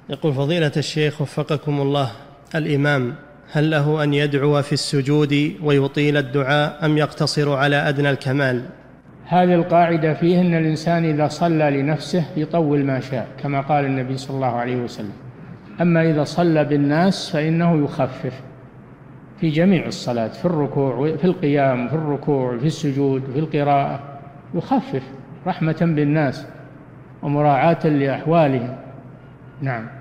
يقول فضيلة الشيخ وفقكم الله، الإمام هل له أن يدعو في السجود ويطيل الدعاء أم يقتصر على أدنى الكمال؟ هذه القاعدة فيه أن الإنسان إذا صلى لنفسه يطول ما شاء كما قال النبي صلى الله عليه وسلم، أما إذا صلى بالناس فإنه يخفف في جميع الصلاة، في الركوع في القيام في الركوع في السجود في القراءة، يخفف رحمة بالناس ومراعاة لأحوالهم. نعم.